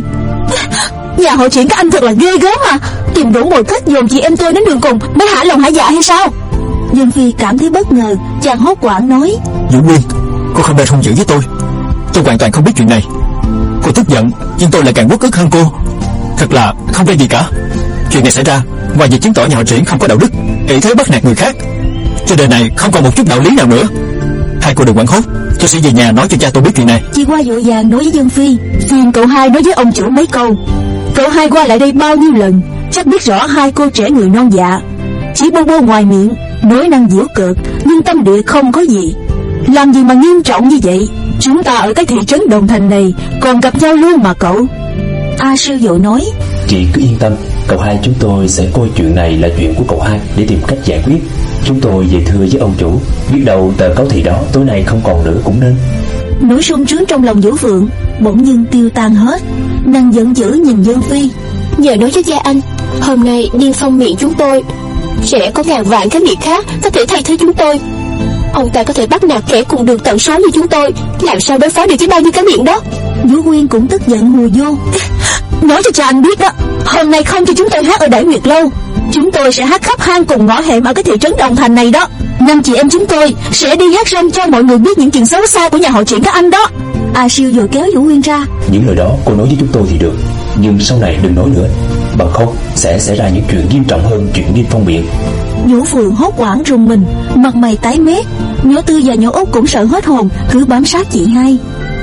Nhà họ Triển các anh thật là ghê gớm mà, tìm đủ mọi cách dồn chị em tôi đến đường cùng mới hả lòng hả dạ hay sao? Dương Phi cảm thấy bất ngờ, chàng hốt hoảng nói: Vũ Nguyên, cô không nên hung dữ với tôi. Tôi hoàn toàn không biết chuyện này. Cô tức giận nhưng tôi lại càng uất ức hơn cô. Thật là không có gì cả. Chuyện này xảy ra ngoài việc chứng tỏ nhà họ Triển không có đạo đức, ỷ thế bắt nạt người khác. Trên đời này không còn một chút đạo lý nào nữa. Hai cô đừng quảng hốt, tôi sẽ về nhà nói cho cha tôi biết chuyện này. Chị Hoa vội vàng nói với Dương Phi: Phiền cậu hai nói với ông chủ mấy câu. Cậu hai qua lại đây bao nhiêu lần, chắc biết rõ hai cô trẻ người non dạ. Chỉ bô bô ngoài miệng, nói năng giễu cợt, nhưng tâm địa không có gì. Làm gì mà nghiêm trọng như vậy? Chúng ta ở cái thị trấn Đồng Thành này còn gặp nhau luôn mà cậu. A Sư vội nói: Chị cứ yên tâm, cậu hai chúng tôi sẽ coi chuyện này là chuyện của cậu hai để tìm cách giải quyết. Chúng tôi về thưa với ông chủ, biết đâu tờ cáo thị đó tối nay không còn nữa cũng nên. Nỗi sung sướng trong lòng Vũ Phượng bỗng dưng tiêu tan hết. Nàng giận dữ nhìn Dương Phi: Nhờ nói với gia anh, hôm nay niêm phong miệng chúng tôi, sẽ có ngàn vạn cái miệng khác có thể thay thế chúng tôi. Ông ta có thể bắt nạt kẻ cùng đường tận số như chúng tôi, làm sao đối phó được với bao nhiêu cái miệng đó? Vũ Nguyên cũng tức giận hù vô: Nói cho cha anh biết đó, hôm nay không cho chúng tôi hát ở Đại Nguyệt Lâu, chúng tôi sẽ hát khắp hang cùng ngõ hẻm ở cái thị trấn Đồng Thành này đó. Năm chị em chúng tôi sẽ đi hát rong cho mọi người biết những chuyện xấu xa của nhà họ Triển các anh đó. A Siêu rồi kéo Vũ Nguyên ra: Những lời đó cô nói với chúng tôi thì được, nhưng sau này đừng nói nữa, bằng không sẽ xảy ra những chuyện nghiêm trọng hơn chuyện niêm phong miệng. Vũ Phượng hốt hoảng rùng mình, mặt mày tái mét. Nhỏ Tư và nhỏ Út cũng sợ hết hồn, cứ bám sát chị hai.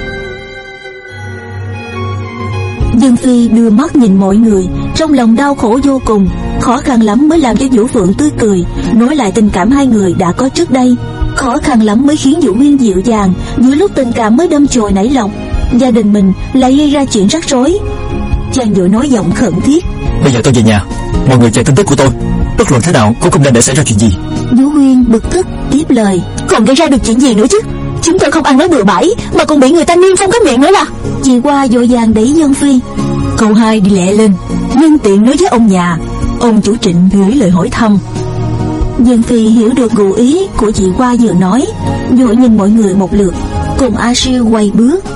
Dương Phi đưa mắt nhìn mọi người, trong lòng đau khổ vô cùng. Khó khăn lắm mới làm cho Vũ Phượng tươi cười, nối lại tình cảm hai người đã có trước đây. Khó khăn lắm mới khiến Vũ Nguyên dịu dàng, giữa lúc tình cảm mới đâm chồi nảy lòng, gia đình mình lại gây ra chuyện rắc rối. Chàng vội nói giọng khẩn thiết: Bây giờ tôi về nhà, mọi người chờ tin tức của tôi. Bất luận thế nào cũng không nên để xảy ra chuyện gì. Vũ Nguyên bực tức tiếp lời: Còn gây ra được chuyện gì nữa chứ? Chúng tôi không ăn nói bừa bãi mà còn bị người ta niêm phong cái miệng nữa là. Chị Hoa vội vàng đẩy Dương Phi: Cậu hai đi lẹ lên, nhân tiện nói với ông nhà, ông chủ Trịnh gửi lời hỏi thăm. Dương Phi hiểu được ngụ ý của chị Hoa vừa nói, vội nhìn mọi người một lượt, cùng A Siêu quay bước.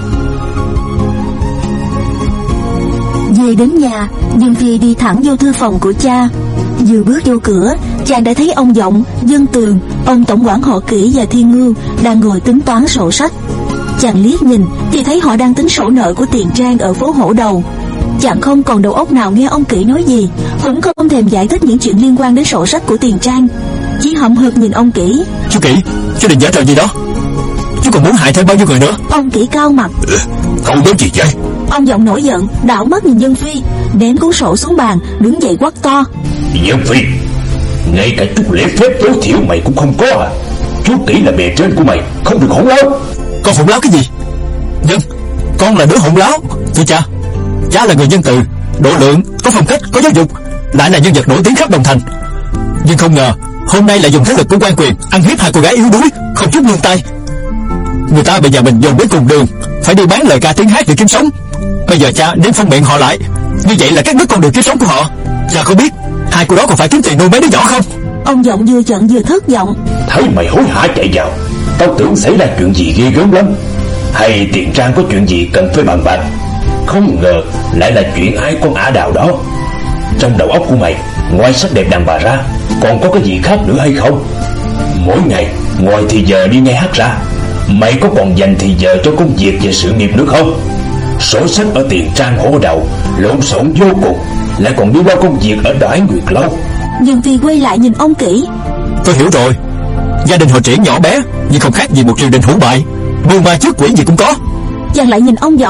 Về đến nhà, Dương Phi đi thẳng vô thư phòng của cha. Vừa bước vô cửa, chàng đã thấy ông Giọng, Dân Tường, ông tổng quản họ Kỷ và Thiên Ngưu đang ngồi tính toán sổ sách. Chàng liếc nhìn thì thấy họ đang tính sổ nợ của Tiền Trang ở phố Hổ Đầu. Chàng không còn đầu óc nào nghe ông Kỷ nói gì, cũng không thèm giải thích những chuyện liên quan đến sổ sách của Tiền Trang, chỉ hậm hực nhìn ông Kỷ. Chú Kỷ, chú định giả trò gì đó? Chú còn muốn hại thêm bao nhiêu người nữa? Ông Kỷ cao mặt: Cậu nói gì vậy? Ông Giọng nổi giận, đảo mắt nhìn Dân Phi, ném cuốn sổ xuống bàn, đứng dậy quát to: Dân Phi, ngay cả chút lễ phép tối thiểu mày cũng không có à? Chú Kỷ là bề trên của mày, không được hỗn láo. Con hỗn láo cái gì? Dân, con là đứa hỗn láo. Thưa cha, cha là người nhân từ, độ lượng, có phong cách, có giáo dục, lại là nhân vật nổi tiếng khắp Đồng Thành. Nhưng không ngờ hôm nay lại dùng thế lực của quan quyền ăn hiếp hai cô gái yếu đuối, không chút nương tay. Người ta bị nhà mình dồn đến cùng đường, phải đi bán lời ca tiếng hát để kiếm sống. Bây giờ cha đến phong miệng họ lại, như vậy là cắt đứt con đường kiếm sống của họ. Cha có biết hai cô đó còn phải kiếm tiền nuôi mấy đứa nhỏ không? Ông Giọng vừa giận vừa thất vọng: Thấy mày hối hả chạy vào, tao tưởng xảy ra chuyện gì ghê gớm lắm, hay Tiền Trang có chuyện gì cần phải bàn bạc. Không ngờ lại là chuyện ai con ả đào đó. Trong đầu óc của mày, ngoài sắc đẹp đàn bà ra, còn có cái gì khác nữa hay không? Mỗi ngày ngoài thì giờ đi nghe hát ra, mày có còn dành thì giờ cho công việc và sự nghiệp nữa không? Sổ sách ở Tiền Trang Hổ Đầu lộn xộn vô cùng, lại còn đi lo công việc ở Đại Nguyệt Lâu. Dương Phi quay lại nhìn ông Kỷ: Tôi hiểu rồi, gia đình họ Triển nhỏ bé nhưng không khác gì một triều đình hủ bại, mưu ma trước quỷ gì cũng có. Chàng lại nhìn ông Giọng: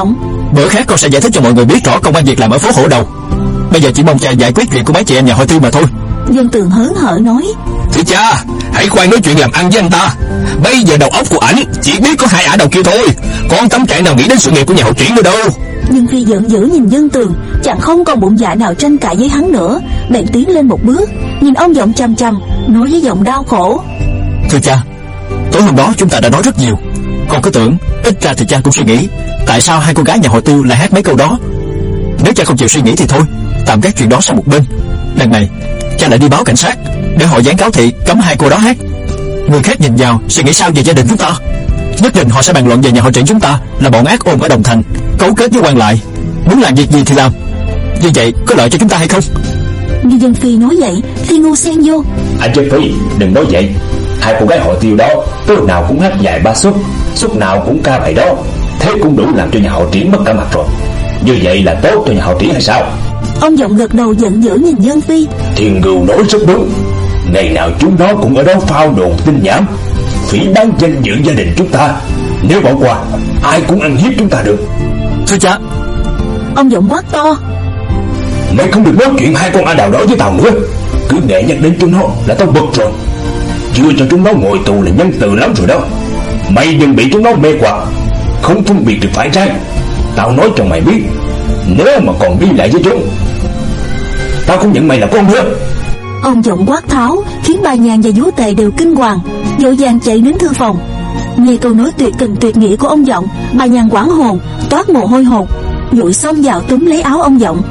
Bữa khác con sẽ giải thích cho mọi người biết rõ công ăn việc làm ở phố Hổ Đầu. Bây giờ chỉ mong cha giải quyết chuyện của mấy chị em nhà họ Tiêu mà thôi. Dân Tường hớn hở nói: Thì cha, hãy khoan nói chuyện làm ăn với anh ta. Bây giờ đầu óc của ảnh chỉ biết có hai ả đầu kia thôi, còn tâm trạng nào nghĩ đến sự nghiệp của nhà họ Triển nữa đâu. Dương Phi giận dữ nhìn Dân Tường, chẳng không còn bụng dạ nào tranh cãi với hắn nữa, bèn tiến lên một bước, nhìn ông Giọng chằm chằm, nói với giọng đau khổ: Thưa cha, tối hôm đó chúng ta đã nói rất nhiều. Con cứ tưởng ít ra thì cha cũng suy nghĩ tại sao hai cô gái nhà họ Tiêu lại hát mấy câu đó. Nếu cha không chịu suy nghĩ thì thôi, tạm gác chuyện đó sang một bên. Lần này cha lại đi báo cảnh sát để họ dán cáo thị cấm hai cô đó hát. Người khác nhìn vào sẽ nghĩ sao về gia đình chúng ta? Nhất định họ sẽ bàn luận về nhà họ Triển chúng ta là bọn ác ôn ở Đồng Thành, cấu kết với quan lại, muốn làm việc gì thì làm. Như vậy có lợi cho chúng ta hay không? Như Dân Phi nói vậy thì ngu xen vô: Anh Trân Phi, đừng nói vậy. Hai cô gái họ Tiêu đó tối lúc nào cũng hát dài ba suất, suất nào cũng ca bài đó, thế cũng đủ làm cho nhà họ Triển mất cả mặt rồi. Như vậy là tốt cho nhà họ Triển hay sao? Ông Giọng gật đầu giận dữ nhìn Dân Phi: Thiên Ngưu nói rất đúng. Ngày nào chúng nó cũng ở đó phao đồn tin nhảm, phỉ báng danh dự gia đình chúng ta. Nếu bỏ qua, ai cũng ăn hiếp chúng ta được. Thưa cha. Ông Giọng quát to: Mày không được nói chuyện hai con A Đào đó với tao nữa. Cứ nghe nhắc đến chúng nó là tao bực rồi. Chưa cho chúng nó ngồi tù là nhân từ lắm rồi đó. Mày đừng bị chúng nó mê hoặc, không phân biệt được phải trái. Tao nói cho mày biết, nếu mà còn đi lại với chúng, tao không nhận mày là con nữa. Ông Giọng quát tháo khiến bà Nhàn và Vú Tề đều kinh hoàng, vội vàng chạy đến thư phòng. Nghe câu nói tuyệt tình tuyệt nghĩa của ông Giọng, bà Nhàn hoảng hồn, toát mồ hôi hột, vội xông vào túm lấy áo ông Giọng: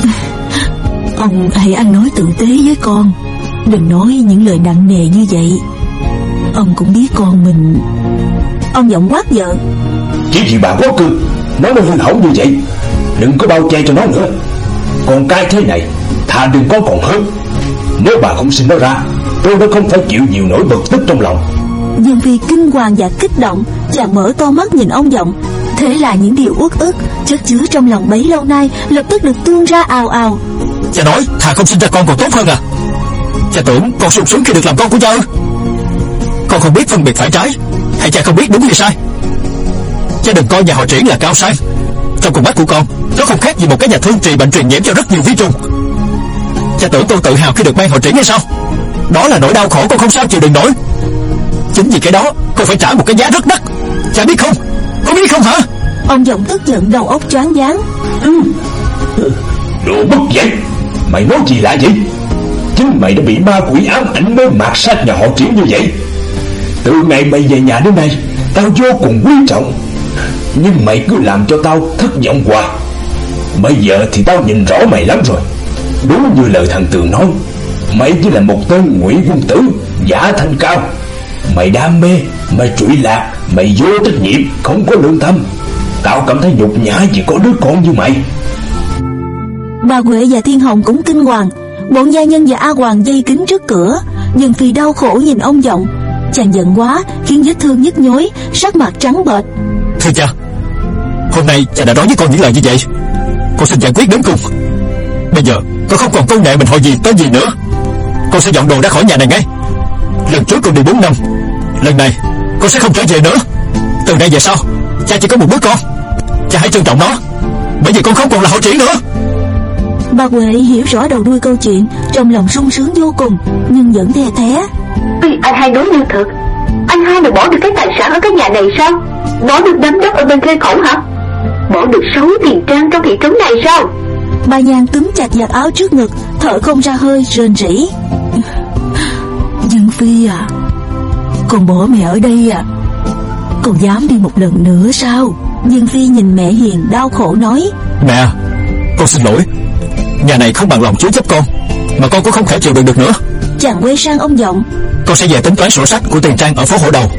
Ông hãy ăn nói tử tế với con, đừng nói những lời nặng nề như vậy. Ông cũng biết con mình. Ông Giọng quát giận: Chỉ vì bà quá cưng, nó nó hư hỏng như vậy, đừng có bao che cho nó nữa. Con cái thế này thà đừng có còn hơn. Nếu bà không sinh nó ra, tôi đã không phải chịu nhiều nỗi bực tức trong lòng. Dương Phi kinh hoàng và kích động, chàng mở to mắt nhìn ông Giọng. Thế là những điều uất ức chất chứa trong lòng bấy lâu nay lập tức được tuôn ra ào ào. Cha nói thà không sinh ra con còn tốt hơn à? Cha tưởng con sung sướng khi được làm con của cha ư? Con không biết phân biệt phải trái, hay cha không biết đúng hay sai? Cha đừng coi nhà họ Triển là cao sang. Trong con mắt của con, nó không khác gì một cái nhà thương trì bệnh truyền nhiễm cho rất nhiều vi trùng. Cha tưởng con tự hào khi được mang họ Triển hay sao? Đó là nỗi đau khổ con không sao chịu đựng nổi. Chính vì cái đó con phải trả một cái giá rất đắt. Cha biết không? Có biết không hả? Ông Giọng tức giận đầu óc choáng váng. ừ. Đồ bất dạy, mày nói gì lạ vậy? Chính mày đã bị ma quỷ ám ảnh mới mạt sát nhà họ Triển như vậy. Từ ngày mày về nhà đến nay, tao vô cùng quý trọng, nhưng mày cứ làm cho tao thất vọng hoài. Bây giờ thì tao nhìn rõ mày lắm rồi. Đúng như lời thằng Tường nói, mày chỉ là một tên ngụy quân tử giả thanh cao. Mày đam mê, mày trụy lạc, mày vô trách nhiệm, không có lương tâm. Tao cảm thấy nhục nhã vì có đứa con như mày. Bà Huệ và Thiên Hồng cũng kinh hoàng. Bọn gia nhân và A Hoàng dây kín trước cửa. Dương Phi đau khổ nhìn ông Giọng. Chàng giận quá khiến vết thương nhức nhối, sắc mặt trắng bệch. Thưa cha, hôm nay cha đã nói với con những lời như vậy, con xin giải quyết đến cùng. Bây giờ con không còn công nghệ mình hỏi gì tới gì nữa. Con sẽ dọn đồ ra khỏi nhà này ngay. Lần trước con đi bốn năm, lần này con sẽ không trở về nữa. Từ nay về sau, cha chỉ có một đứa con. Cha hãy trân trọng nó, bởi vì con không còn là họ Triển nữa. Bà Huệ hiểu rõ đầu đuôi câu chuyện, trong lòng sung sướng vô cùng, nhưng vẫn the thé. Vì anh hai nói như thật, anh hai mà bỏ được cái tài sản ở cái nhà này sao? Bỏ được đám đất ở bên Khê Khổng hả? Bỏ được sáu tiền trang trong thị trấn này sao? Bà Nhàn túm chặt giặt áo trước ngực, thở không ra hơi, rên rỉ. Dương Phi à, con bỏ mẹ ở đây à? Con dám đi một lần nữa sao? Dương Phi nhìn mẹ hiền đau khổ nói. Mẹ, con xin lỗi. Nhà này không bằng lòng chứa chấp con, mà con cũng không thể chịu đựng được nữa. Chàng quay sang ông Giọng. Con sẽ về tính toán sổ sách của tiền trang ở phố Hổ Đầu.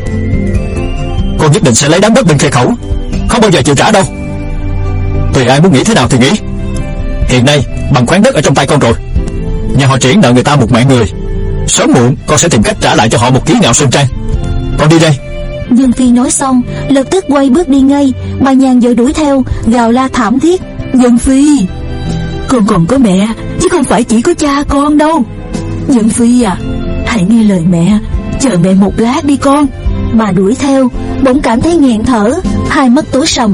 Con nhất định sẽ lấy đám đất bên Khê Khẩu, không bao giờ chịu trả đâu. Tùy ai muốn nghĩ thế nào thì nghĩ. Hiện nay bằng khoáng đất ở trong tay con rồi. Nhà họ Triển nợ người ta một mạng người, sớm muộn con sẽ tìm cách trả lại cho họ một ký gạo sơn trang. Con đi đây. Dương Phi nói xong lập tức quay bước đi ngay. Bà Nhàn vội đuổi theo, gào la thảm thiết. Dương Phi, con còn có mẹ, chứ không phải chỉ có cha con đâu. Dương Phi à, hãy nghe lời mẹ, chờ mẹ một lát đi con. Bà đuổi theo, bỗng cảm thấy nghẹn thở, hai mắt tối sầm.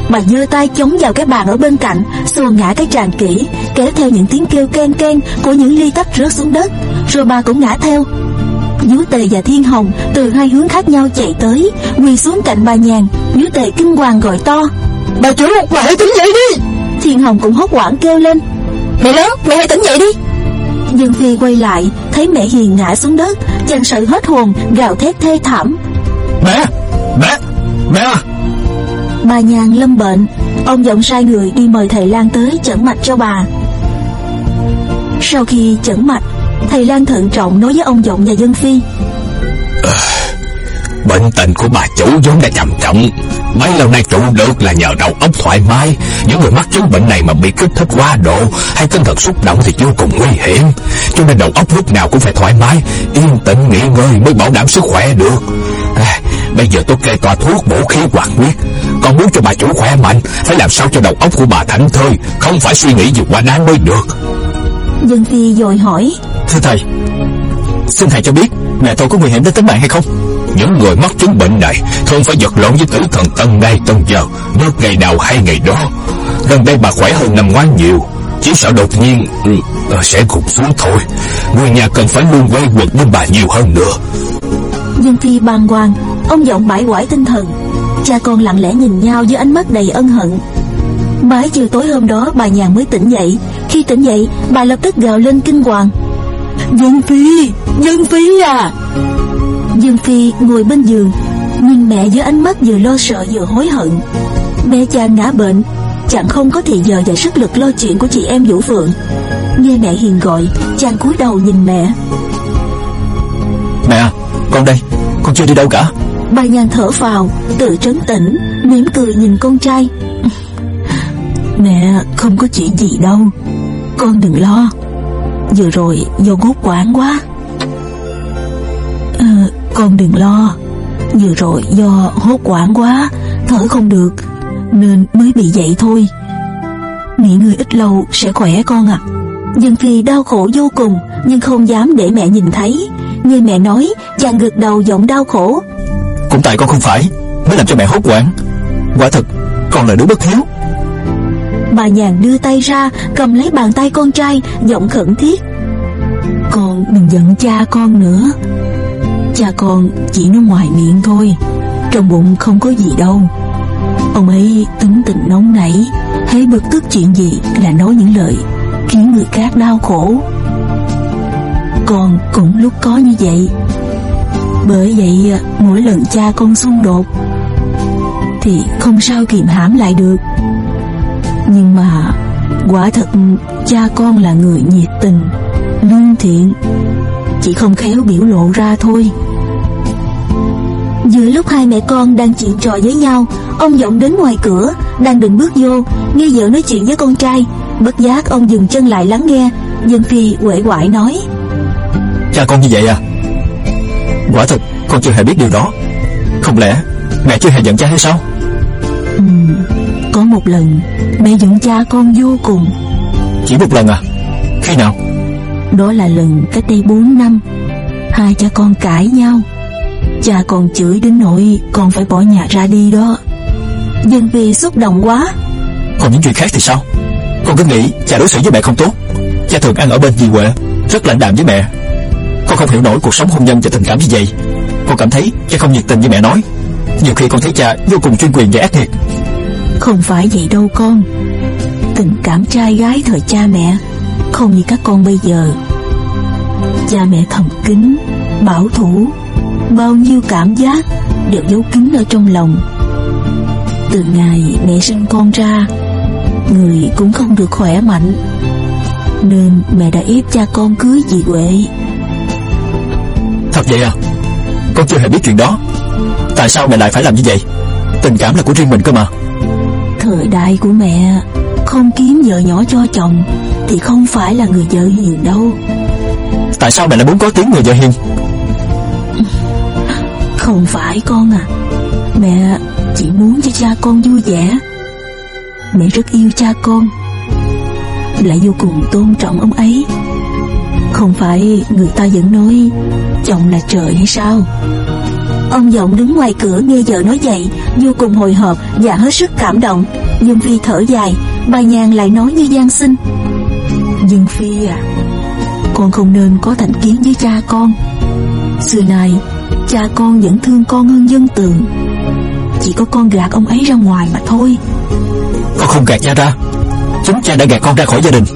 Bà giơ tay chống vào cái bàn ở bên cạnh, xô ngã cái tràn kỹ, kéo theo những tiếng kêu ken ken của những ly tách rớt xuống đất. Rồi bà cũng ngã theo. Vú Tề và Thiên Hồng từ hai hướng khác nhau chạy tới, quỳ xuống cạnh bà Nhàn. Vú Tề kinh hoàng gọi to: Bà chủ, bà hãy tỉnh dậy đi. Thiên Hồng cũng hốt hoảng kêu lên: Mẹ lớn, mẹ hãy tỉnh dậy đi. Dương Phi quay lại, thấy mẹ Hiền ngã xuống đất, chàng sợ hết hồn, gào thét thê thảm: Mẹ, mẹ, mẹ. Bà Nhàn lâm bệnh, ông Giọng sai người đi mời thầy Lang tới chẩn mạch cho bà. Sau khi chẩn mạch, thầy Lang thận trọng nói với ông Giọng và Dân Phi: à, Bệnh tình của bà chủ vốn đã trầm trọng, mấy lâu nay trụ được là nhờ đầu óc thoải mái. Những người mắc chứng bệnh này mà bị kích thích quá độ hay tinh thần xúc động thì vô cùng nguy hiểm, cho nên đầu óc lúc nào cũng phải thoải mái, yên tĩnh nghỉ ngơi mới bảo đảm sức khỏe được. à, Bây giờ tôi kê tòa thuốc bổ khí hoạt huyết. Còn muốn cho bà chủ khỏe mạnh, phải làm sao cho đầu óc của bà thảnh thơi, không phải suy nghĩ nhiều quá đáng mới được. Dân Phi vội hỏi: Thưa thầy, xin thầy cho biết mẹ tôi có nguy hiểm đến tính mạng hay không? Những người mắc chứng bệnh này thường phải vật lộn với tử thần tân ngày tân giờ, được ngày nào hay ngày đó. Gần đây bà khỏe hơn năm ngoái nhiều, chỉ sợ đột nhiên uh, sẽ gục xuống thôi. Người nhà cần phải luôn quay quần bên bà nhiều hơn nữa. Dân Phi bàng hoàng, ông Giọng bãi quải tinh thần. Cha con lặng lẽ nhìn nhau với ánh mắt đầy ân hận. Mãi chiều tối hôm đó bà Nhàn mới tỉnh dậy. Khi tỉnh dậy, bà lập tức gào lên kinh hoàng: Dân Phi, Dân Phi à! Dương Phi ngồi bên giường, nhìn mẹ với ánh mắt vừa lo sợ vừa hối hận. Mẹ chàng ngã bệnh, chàng không có thì giờ và sức lực lo chuyện của chị em Vũ Phượng. Nghe mẹ Hiền gọi, chàng cúi đầu nhìn mẹ. Mẹ à, con đây, con chưa đi đâu cả. Bà Nhàn thở phào, tự trấn tĩnh, mỉm cười nhìn con trai. Mẹ không có chuyện gì đâu, con đừng lo. Vừa rồi do ngốt quãng quá. à, Con đừng lo, vừa rồi do hốt hoảng quá, thở không được nên mới bị vậy thôi. Nghỉ ngơi ít lâu sẽ khỏe con ạ. à. Dân Phi đau khổ vô cùng, nhưng không dám để mẹ nhìn thấy. Nghe mẹ nói, chàng gật đầu giọng đau khổ: Cũng tại con không phải mới làm cho mẹ hốt hoảng. Quả thật con là đứa bất hiếu. Bà Nhàn đưa tay ra cầm lấy bàn tay con trai, giọng khẩn thiết: Con đừng giận cha con nữa. Cha con chỉ nói ngoài miệng thôi, trong bụng không có gì đâu. Ông ấy tính tình nóng nảy, hễ bực tức chuyện gì là nói những lời khiến người khác đau khổ. Con cũng lúc có như vậy. Bởi vậy mỗi lần cha con xung đột thì không sao kìm hãm lại được. Nhưng mà quả thật cha con là người nhiệt tình, lương thiện, chỉ không khéo biểu lộ ra thôi. Giữa lúc hai mẹ con đang chuyện trò với nhau, ông Giọng đến ngoài cửa, đang định bước vô, nghe vợ nói chuyện với con trai. Bất giác ông dừng chân lại lắng nghe. Dân Phi uể oải nói: Cha con như vậy à? Quả thật con chưa hề biết điều đó. Không lẽ mẹ chưa hề giận cha hay sao? Ừ, có một lần mẹ giận cha con vô cùng. Chỉ một lần à? Khi nào? Đó là lần cách đây bốn năm. Hai cha con cãi nhau, cha con chửi đến nỗi con phải bỏ nhà ra đi đó. Dân Phi xúc động quá. Còn những chuyện khác thì sao? Con cứ nghĩ cha đối xử với mẹ không tốt. Cha thường ăn ở bên dì Huệ, rất lãnh đạm với mẹ. Con không hiểu nổi cuộc sống hôn nhân và tình cảm như vậy. Con cảm thấy cha không nhiệt tình như mẹ nói. Nhiều khi con thấy cha vô cùng chuyên quyền và ác nghiệt. Không phải vậy đâu con. Tình cảm trai gái thời cha mẹ không như các con bây giờ. Cha mẹ thầm kín, bảo thủ, bao nhiêu cảm giác đều giấu kín ở trong lòng. Từ ngày mẹ sinh con ra, người cũng không được khỏe mạnh, nên mẹ đã ép cha con cưới dì Huệ. Thật vậy à? Con chưa hề biết chuyện đó. Tại sao mẹ lại phải làm như vậy? Tình cảm là của riêng mình cơ mà. Thời đại của mẹ không kiếm vợ nhỏ cho chồng thì không phải là người vợ hiền đâu. Tại sao mẹ lại muốn có tiếng người vợ hiền? Không phải con à. Mẹ chỉ muốn cho cha con vui vẻ. Mẹ rất yêu cha con, lại vô cùng tôn trọng ông ấy. Không phải người ta vẫn nói chồng là trời hay sao? Ông Giọng đứng ngoài cửa nghe vợ nói vậy, vô cùng hồi hộp và hết sức cảm động. Dương Phi thở dài, bà Nhàn lại nói như van xin: Dương Phi à, con không nên có thành kiến với cha con. Xưa nay cha con vẫn thương con hơn dân Tường. Chỉ có con gạt ông ấy ra ngoài mà thôi. Con không gạt cha ra, chính cha đã gạt con ra khỏi gia đình.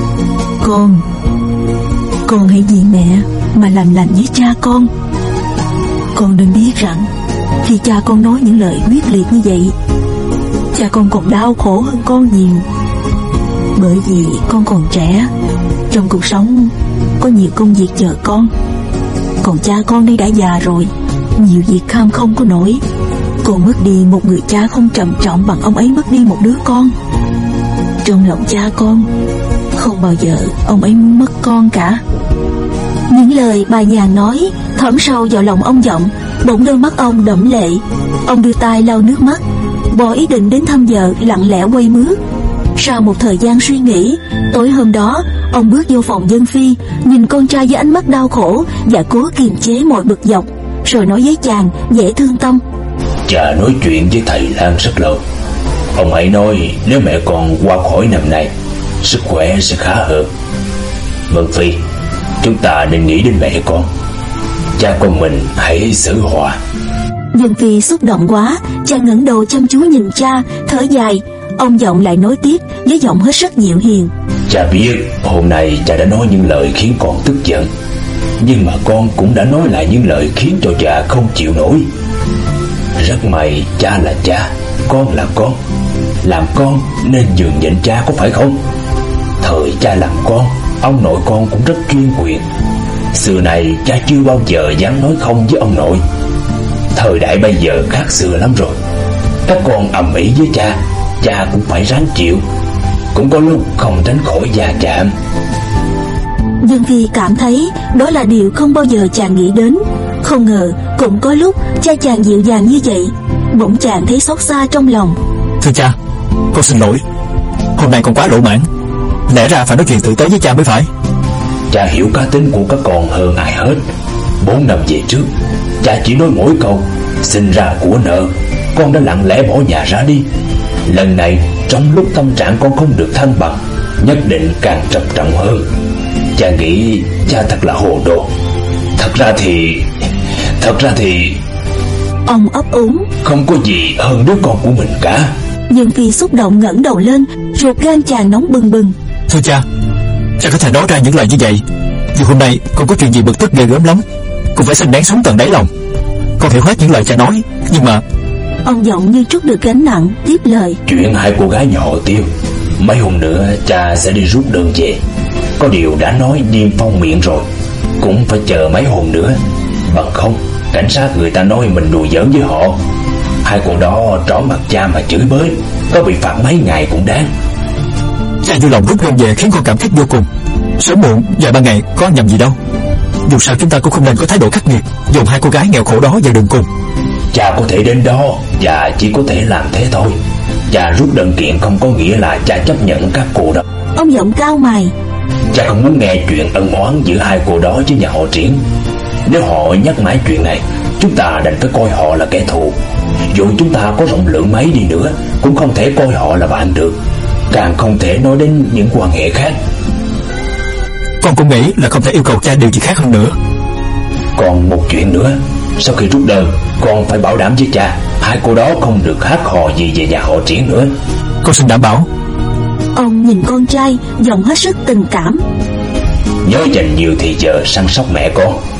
Con Con hãy vì mẹ mà làm lành với cha con. Con nên biết rằng khi cha con nói những lời quyết liệt như vậy, cha con còn đau khổ hơn con nhiều. Bởi vì con còn trẻ, trong cuộc sống có nhiều công việc chờ con. Còn cha con đây đã già rồi, nhiều việc kham không có nổi. Con mất đi một người cha không trầm trọng bằng ông ấy mất đi một đứa con. Trong lòng cha con không bao giờ ông ấy muốn mất con cả. Những lời bà Nhàn nói thấm sâu vào lòng ông Vọng. Bỗng đôi mắt ông đẫm lệ. Ông đưa tay lau nước mắt, bỏ ý định đến thăm vợ, lặng lẽ quay mướt. Sau một thời gian suy nghĩ, tối hôm đó ông bước vô phòng Dân Phi, nhìn con trai với ánh mắt đau khổ và cố kiềm chế mọi bực dọc, rồi nói với chàng dễ thương tâm: Cha nói chuyện với thầy Lan rất lâu. Ông ấy nói nếu mẹ con qua khỏi năm này, sức khỏe sẽ khá hơn. Vân Phi, chúng ta nên nghĩ đến mẹ con. Cha con mình hãy xử hòa. Dân Phi xúc động quá, chàng ngẩng đầu chăm chú nhìn cha, thở dài. Ông Vọng lại nói tiếp với giọng hết sức dịu hiền: Cha biết hôm nay cha đã nói những lời khiến con tức giận, nhưng mà con cũng đã nói lại những lời khiến cho cha không chịu nổi. Rất may cha là cha, con là con. Làm con nên nhường nhịn cha, có phải không? Thời cha làm con, ông nội con cũng rất chuyên quyền. Xưa này cha chưa bao giờ dám nói không với ông nội. Thời đại bây giờ khác xưa lắm rồi. Các con ầm ĩ với cha, cha cũng phải ráng chịu. Cũng có lúc không tránh khỏi va chạm. Dương Phi cảm thấy đó là điều không bao giờ chàng nghĩ đến. Không ngờ cũng có lúc cha chàng dịu dàng như vậy. Bỗng chàng thấy xót xa trong lòng. Thưa cha, con xin lỗi. Hôm nay con quá lỗ mãn. Lẽ ra phải nói chuyện tử tế với cha mới phải. Cha hiểu cá tính của các con hơn ai hết. Bốn năm về trước, cha chỉ nói mỗi câu sinh ra của nợ, con đã lặng lẽ bỏ nhà ra đi. Lần này trong lúc tâm trạng con không được thăng bằng, nhất định càng trầm trọng hơn. Cha nghĩ cha thật là hồ đồ. Thật ra thì Thật ra thì Ông ấp úng: Không có gì hơn đứa con của mình cả. Dương Phi xúc động ngẩng đầu lên, ruột gan chàng nóng bừng bừng. Thưa cha, cha có thể nói ra những lời như vậy. Dù hôm nay con có chuyện gì bực tức ghê gớm lắm, cũng phải xin nén xuống tận đáy lòng. Con hiểu hết những lời cha nói, nhưng mà... Ông Vọng như trút được gánh nặng, tiếp lời: Chuyện hai cô gái nhỏ Tiêu, mấy hôm nữa cha sẽ đi rút đơn về. Có điều đã nói niêm phong miệng rồi, cũng phải chờ mấy hôm nữa. Bằng không cảnh sát người ta nói mình đùa giỡn với họ. Hai cô đó trỏ mặt cha mà chửi bới, có bị phạt mấy ngày cũng đáng. Cha vui lòng rút đơn về khiến con cảm kích vô cùng. Sớm muộn vài ba ngày có nhầm gì đâu. Dù sao chúng ta cũng không nên có thái độ khắc nghiệt, dồn hai cô gái nghèo khổ đó vào đường cùng. Cha có thể đến đó và chỉ có thể làm thế thôi. Cha rút đơn kiện không có nghĩa là cha chấp nhận các cô đó. Ông Vọng cau mày: Cha không muốn nghe chuyện ân oán giữa hai cô đó với nhà họ Triển. Nếu họ nhắc mãi chuyện này, chúng ta đành phải coi họ là kẻ thù. Dù chúng ta có rộng lượng mấy đi nữa, cũng không thể coi họ là bạn được, càng không thể nói đến những quan hệ khác. Con cũng nghĩ là không thể yêu cầu cha điều gì khác hơn nữa. Còn một chuyện nữa, sau khi rút đơn, con phải bảo đảm với cha hai cô đó không được hát hò gì về nhà họ Triển nữa. Con xin đảm bảo. Ông nhìn con trai, giọng hết sức tình cảm: Nhớ dành nhiều thì giờ săn sóc mẹ con.